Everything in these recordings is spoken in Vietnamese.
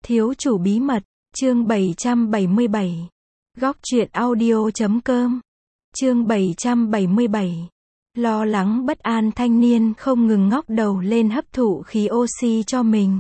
Thiếu chủ bí mật, chương 777. Góc truyện audio.com. Chương 777. Lo lắng bất an thanh niên không ngừng ngóc đầu lên hấp thụ khí oxy cho mình.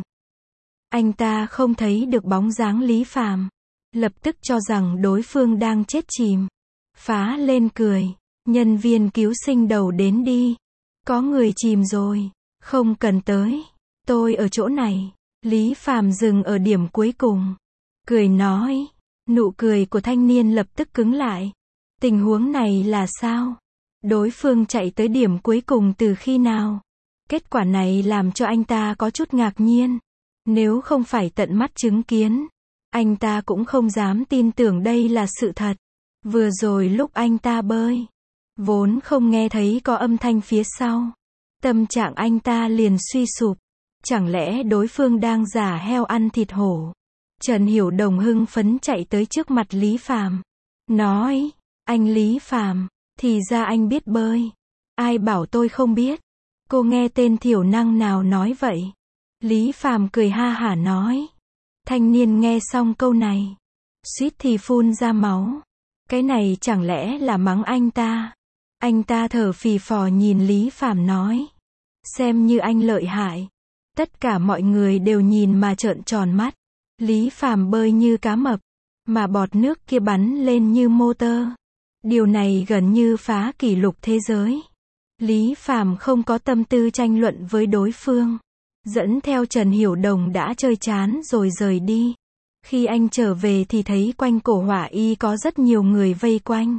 Anh ta không thấy được bóng dáng Lý Phàm, lập tức cho rằng đối phương đang chết chìm. Phá lên cười, nhân viên cứu sinh đầu đến đi. Có người chìm rồi, không cần tới, tôi ở chỗ này. Lý Phàm dừng ở điểm cuối cùng, cười nói. Nụ cười của thanh niên lập tức cứng lại. Tình huống này là sao? Đối phương chạy tới điểm cuối cùng từ khi nào? Kết quả này làm cho anh ta có chút ngạc nhiên. Nếu không phải tận mắt chứng kiến, anh ta cũng không dám tin tưởng đây là sự thật. Vừa rồi lúc anh ta bơi, vốn không nghe thấy có âm thanh phía sau. Tâm trạng anh ta liền suy sụp. Chẳng lẽ đối phương đang giả heo ăn thịt hổ? Trần Hiểu Đồng hưng phấn chạy tới trước mặt Lý Phàm, nói, anh Lý Phàm, thì ra anh biết bơi. Ai bảo tôi không biết? Cô nghe tên thiểu năng nào nói vậy? Lý Phàm cười ha hả nói. Thanh niên nghe xong câu này, suýt thì phun ra máu. Cái này chẳng lẽ là mắng anh ta? Anh ta thở phì phò nhìn Lý Phàm nói. Xem như anh lợi hại. Tất cả mọi người đều nhìn mà trợn tròn mắt. Lý Phàm bơi như cá mập, mà bọt nước kia bắn lên như motor. Điều này gần như phá kỷ lục thế giới. Lý Phàm không có tâm tư tranh luận với đối phương. Dẫn theo Trần Hiểu Đồng đã chơi chán rồi rời đi. Khi anh trở về thì thấy quanh cổ hỏa y có rất nhiều người vây quanh.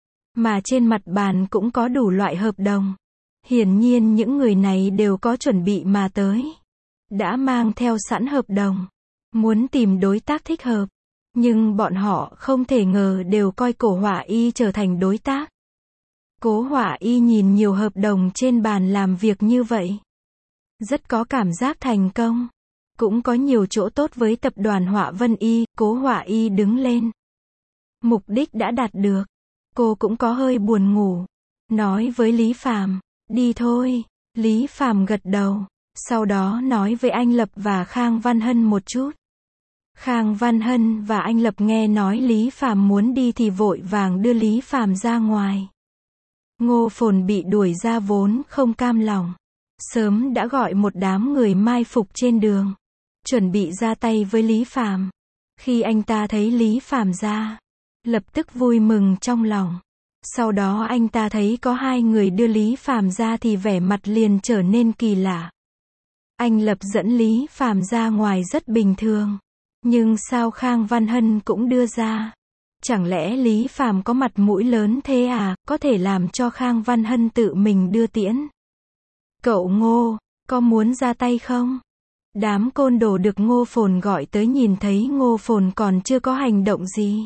Mà trên mặt bàn cũng có đủ loại hợp đồng. Hiển nhiên những người này đều có chuẩn bị mà tới. Đã mang theo sẵn hợp đồng. Muốn tìm đối tác thích hợp. Nhưng bọn họ không thể ngờ đều coi cổ hỏa y trở thành đối tác. Cố hỏa y nhìn nhiều hợp đồng trên bàn làm việc như vậy. Rất có cảm giác thành công. Cũng có nhiều chỗ tốt với tập đoàn Hỏa Vân Y. Cố hỏa y đứng lên. Mục đích đã đạt được. Cô cũng có hơi buồn ngủ. Nói với Lý Phàm, đi thôi. Lý Phàm gật đầu. Sau đó nói với anh Lập và Khang Văn Hân một chút. Khang Văn Hân và anh Lập nghe nói Lý Phàm muốn đi thì vội vàng đưa Lý Phàm ra ngoài. Ngô Phồn bị đuổi ra vốn không cam lòng. Sớm đã gọi một đám người mai phục trên đường. Chuẩn bị ra tay với Lý Phàm. Khi anh ta thấy Lý Phàm ra, lập tức vui mừng trong lòng. Sau đó anh ta thấy có hai người đưa Lý Phàm ra thì vẻ mặt liền trở nên kỳ lạ. Anh Lập dẫn Lý Phàm ra ngoài rất bình thường. Nhưng sao Khang Văn Hân cũng đưa ra? Chẳng lẽ Lý Phàm có mặt mũi lớn thế à, có thể làm cho Khang Văn Hân tự mình đưa tiễn? Cậu Ngô, có muốn ra tay không? Đám côn đồ được Ngô Phồn gọi tới nhìn thấy Ngô Phồn còn chưa có hành động gì.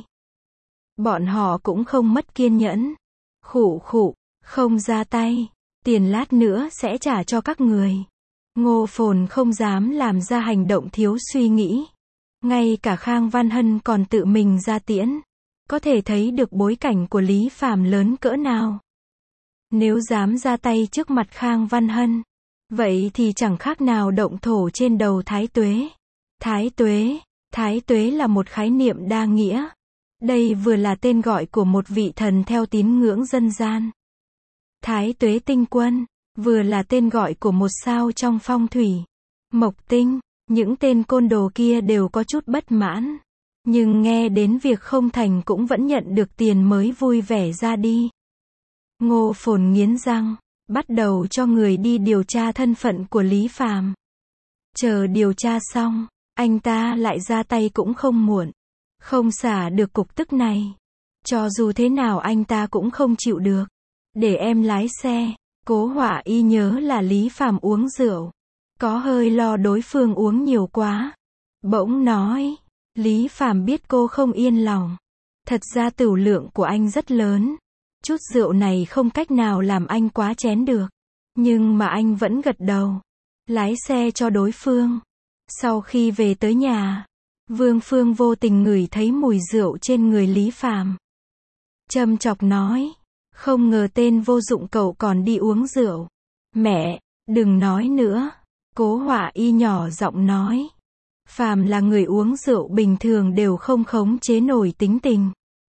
Bọn họ cũng không mất kiên nhẫn. Khụ khụ, không ra tay, tiền lát nữa sẽ trả cho các người. Ngô Phồn không dám làm ra hành động thiếu suy nghĩ. Ngay cả Khang Văn Hân còn tự mình ra tiễn. Có thể thấy được bối cảnh của Lý Phàm lớn cỡ nào. Nếu dám ra tay trước mặt Khang Văn Hân, vậy thì chẳng khác nào động thổ trên đầu Thái Tuế. Thái Tuế là một khái niệm đa nghĩa. Đây vừa là tên gọi của một vị thần theo tín ngưỡng dân gian. Thái Tuế Tinh Quân, vừa là tên gọi của một sao trong phong thủy. Mộc Tinh, những tên côn đồ kia đều có chút bất mãn. Nhưng nghe đến việc không thành cũng vẫn nhận được tiền mới vui vẻ ra đi. Ngô Phồn nghiến răng, bắt đầu cho người đi điều tra thân phận của Lý Phàm. Chờ điều tra xong, anh ta lại ra tay cũng không muộn. Không xả được cục tức này. Cho dù thế nào anh ta cũng không chịu được. Để em lái xe. Cố hỏa y nhớ là Lý Phàm uống rượu. Có hơi lo đối phương uống nhiều quá. Bỗng nói. Lý Phàm biết cô không yên lòng. Thật ra tửu lượng của anh rất lớn. Chút rượu này không cách nào làm anh quá chén được. Nhưng mà anh vẫn gật đầu. Lái xe cho đối phương. Sau khi về tới nhà, Vương Phương vô tình ngửi thấy mùi rượu trên người Lý Phàm. Châm chọc nói. Không ngờ tên vô dụng cậu còn đi uống rượu. Mẹ, đừng nói nữa. Cố hỏa y nhỏ giọng nói. Phàm là người uống rượu bình thường đều không khống chế nổi tính tình.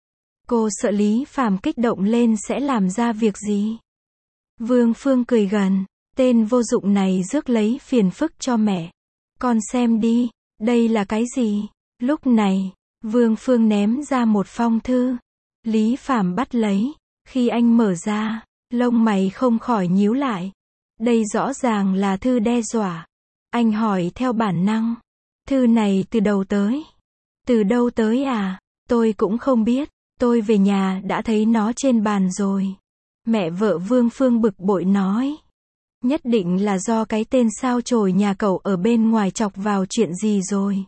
Cô sợ Lý Phàm kích động lên sẽ làm ra việc gì. Vương Phương cười gần, tên vô dụng này rước lấy phiền phức cho mẹ. Con xem đi, đây là cái gì? Lúc này, Vương Phương ném ra một phong thư. Lý Phàm bắt lấy, khi anh mở ra, lông mày không khỏi nhíu lại. Đây rõ ràng là thư đe dọa. Anh hỏi theo bản năng, thư này từ đâu tới? Từ đâu tới à? Tôi cũng không biết, tôi về nhà đã thấy nó trên bàn rồi. Mẹ vợ Vương Phương bực bội nói. Nhất định là do cái tên sao chổi nhà cậu ở bên ngoài chọc vào chuyện gì rồi.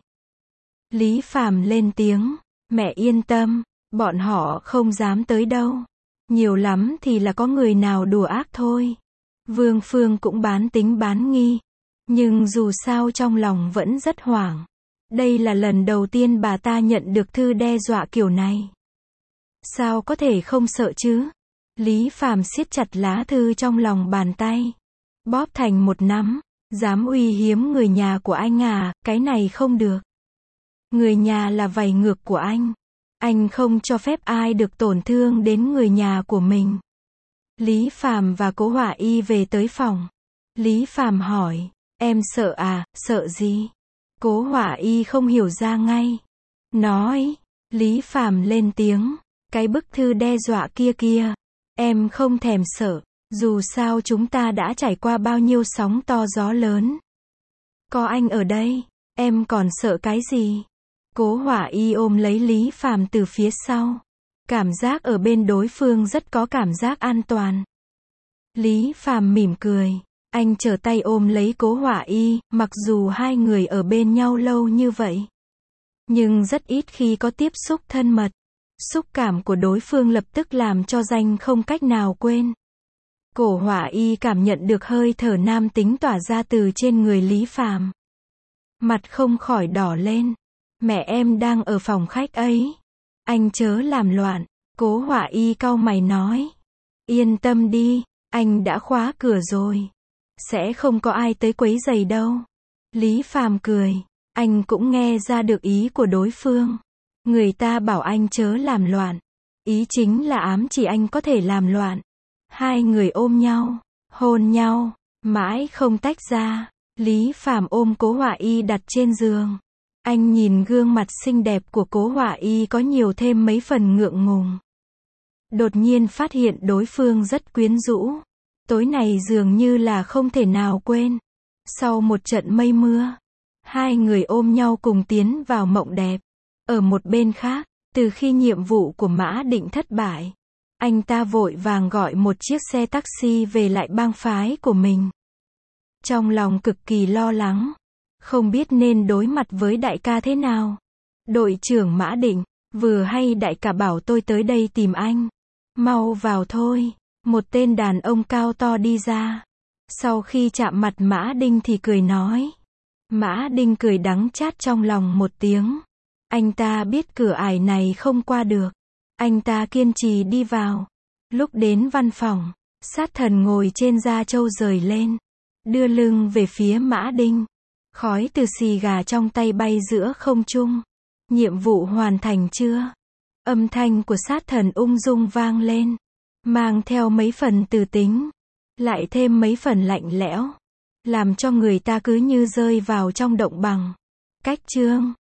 Lý Phàm lên tiếng, mẹ yên tâm, bọn họ không dám tới đâu. Nhiều lắm thì là có người nào đùa ác thôi. Vương Phương cũng bán tính bán nghi. Nhưng dù sao trong lòng vẫn rất hoảng. Đây là lần đầu tiên bà ta nhận được thư đe dọa kiểu này. Sao có thể không sợ chứ? Lý Phàm siết chặt lá thư trong lòng bàn tay. Bóp thành một nắm. Dám uy hiếp người nhà của anh à, cái này không được. Người nhà là vảy ngược của anh. Anh không cho phép ai được tổn thương đến người nhà của mình. Lý Phàm và Cố Họa Y về tới phòng. Lý Phàm hỏi, em sợ à, sợ gì? Cố Họa Y không hiểu ra ngay. Nói, Lý Phàm lên tiếng, cái bức thư đe dọa kia kia. Em không thèm sợ, dù sao chúng ta đã trải qua bao nhiêu sóng to gió lớn. Có anh ở đây, em còn sợ cái gì? Cố Họa Y ôm lấy Lý Phàm từ phía sau. Cảm giác ở bên đối phương rất có cảm giác an toàn. Lý Phàm mỉm cười. Anh trở tay ôm lấy Cố Họa Y, mặc dù hai người ở bên nhau lâu như vậy. Nhưng rất ít khi có tiếp xúc thân mật. Xúc cảm của đối phương lập tức làm cho Danh không cách nào quên. Cố Họa Y cảm nhận được hơi thở nam tính tỏa ra từ trên người Lý Phàm. Mặt không khỏi đỏ lên. Mẹ em đang ở phòng khách ấy. Anh chớ làm loạn. Cố Họa Y cau mày nói. Yên tâm đi, anh đã khóa cửa rồi. Sẽ không có ai tới quấy rầy đâu. Lý Phàm cười. Anh cũng nghe ra được ý của đối phương. Người ta bảo anh chớ làm loạn. Ý chính là ám chỉ anh có thể làm loạn. Hai người ôm nhau, hôn nhau, mãi không tách ra. Lý Phàm ôm Cố Họa Y đặt trên giường. Anh nhìn gương mặt xinh đẹp của Cố Họa Y có nhiều thêm mấy phần ngượng ngùng. Đột nhiên phát hiện đối phương rất quyến rũ. Tối này dường như là không thể nào quên. Sau một trận mây mưa, hai người ôm nhau cùng tiến vào mộng đẹp. Ở một bên khác, từ khi nhiệm vụ của Mã Định thất bại, anh ta vội vàng gọi một chiếc xe taxi về lại bang phái của mình. Trong lòng cực kỳ lo lắng, không biết nên đối mặt với đại ca thế nào. Đội trưởng Mã Định, vừa hay đại ca bảo tôi tới đây tìm anh. Mau vào thôi. Một tên đàn ông cao to đi ra. Sau khi chạm mặt Mã Đinh thì cười nói. Mã Đinh cười đắng chát trong lòng một tiếng. Anh ta biết cửa ải này không qua được. Anh ta kiên trì đi vào. Lúc đến văn phòng, sát thần ngồi trên da trâu rời lên, đưa lưng về phía Mã Đinh. Khói từ xì gà trong tay bay giữa không trung. Nhiệm vụ hoàn thành chưa? Âm thanh của sát thần ung dung vang lên, mang theo mấy phần từ tính, lại thêm mấy phần lạnh lẽo, làm cho người ta cứ như rơi vào trong động bằng. Cách chương